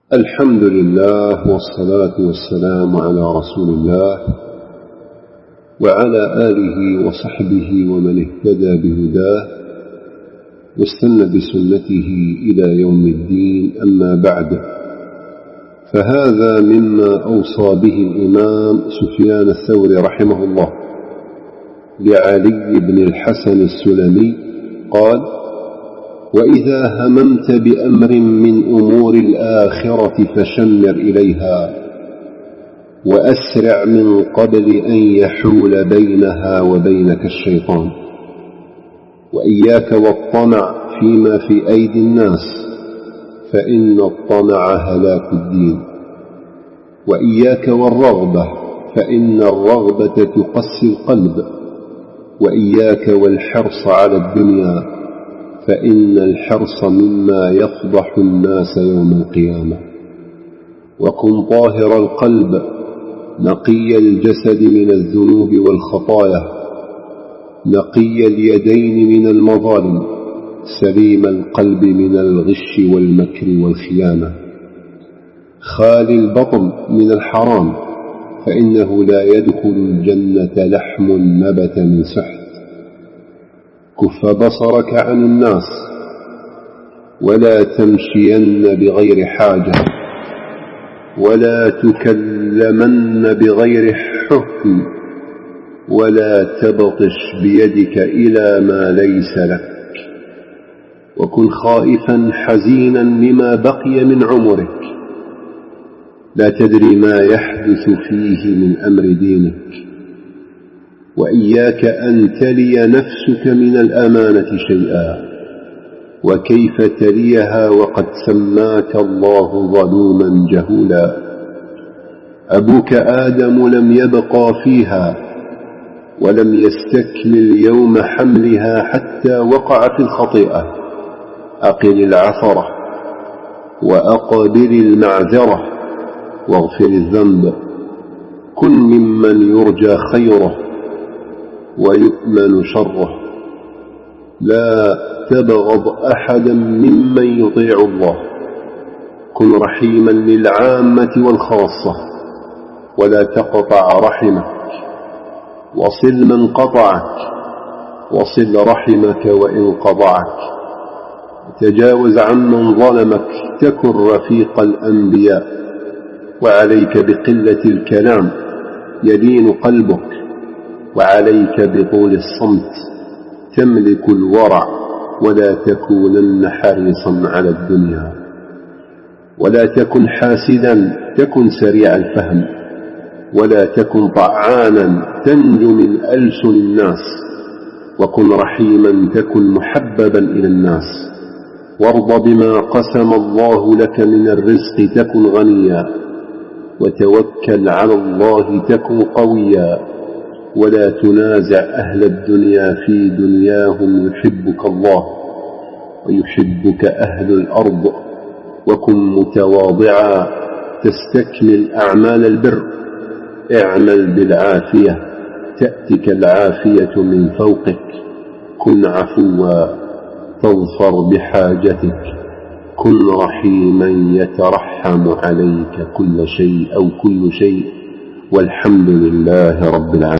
الحمد لله والصلاة والسلام على رسول الله وعلى آله وصحبه ومن اهتدى بهداه واستنى بسنته إلى يوم الدين. أما بعد، فهذا مما أوصى به الإمام سفيان الثوري رحمه الله لعلي بن الحسن السلمي قال: وإذا هممت بأمر من أمور الآخرة فشمر إليها وأسرع من قبل أن يحول بينها وبينك الشيطان، وإياك والطمع فيما في أيدي الناس فإن الطمع هلاك الدين، وإياك والرغبة فإن الرغبة تقسي القلب، وإياك والحرص على الدنيا فإن الحرص مما يفضح الناس يوم القيامة. وكن طاهر القلب نقي الجسد من الذنوب والخطايا، نقي اليدين من المظالم، سليم القلب من الغش والمكر والخيانة، خالي البطن من الحرام فإنه لا يدخل الجنة لحم نبت من سحت. كف بصرك عن الناس ولا تمشين بغير حاجة، ولا تكلمن بغير حكم، ولا تبطش بيدك إلى ما ليس لك. وكن خائفا حزينا لما بقي من عمرك، لا تدري ما يحدث فيه من أمر دينك. وإياك أن تلي نفسك من الأمانة شيئا، وكيف تليها وقد سماك الله ظلوما جهولا. أبوك آدم لم يبقى فيها ولم يستكمل يوم حملها حتى وقع في الخطيئة. أقل العثرة وأقبل المعذرة واغفر الذنب. كن ممن يرجى خيره ويؤمن شره. لا تبغض أحدا ممن يطيع الله. كن رحيما للعامة والخاصة، ولا تقطع رحمك. وصل من قطعك، وصل رحمك وإن قطعك. تجاوز عمن ظلمك، تكن رفيق الأنبياء. وعليك بقلة الكلام يلين قلبك، وعليك بطول الصمت تملك الورع. ولا تكونن حريصا على الدنيا. ولا تكن حاسدا، تكن سريع الفهم. ولا تكن طعانا، تنجو من ألسن الناس. وكن رحيما، تكن محببا إلى الناس. وارض بما قسم الله لك من الرزق، تكن غنيا. وتوكل على الله، تكن قويا. ولا تنازع أهل الدنيا في دنياهم، يحبك الله ويحبك أهل الأرض. وكن متواضعا، تستكمل أعمال البر. اعمل بالعافية تأتك العافية من فوقك. كن عفوا تظفر بحاجتك. كن رحيما يترحم عليك كل شيء أو كل شيء. والحمد لله رب العالمين.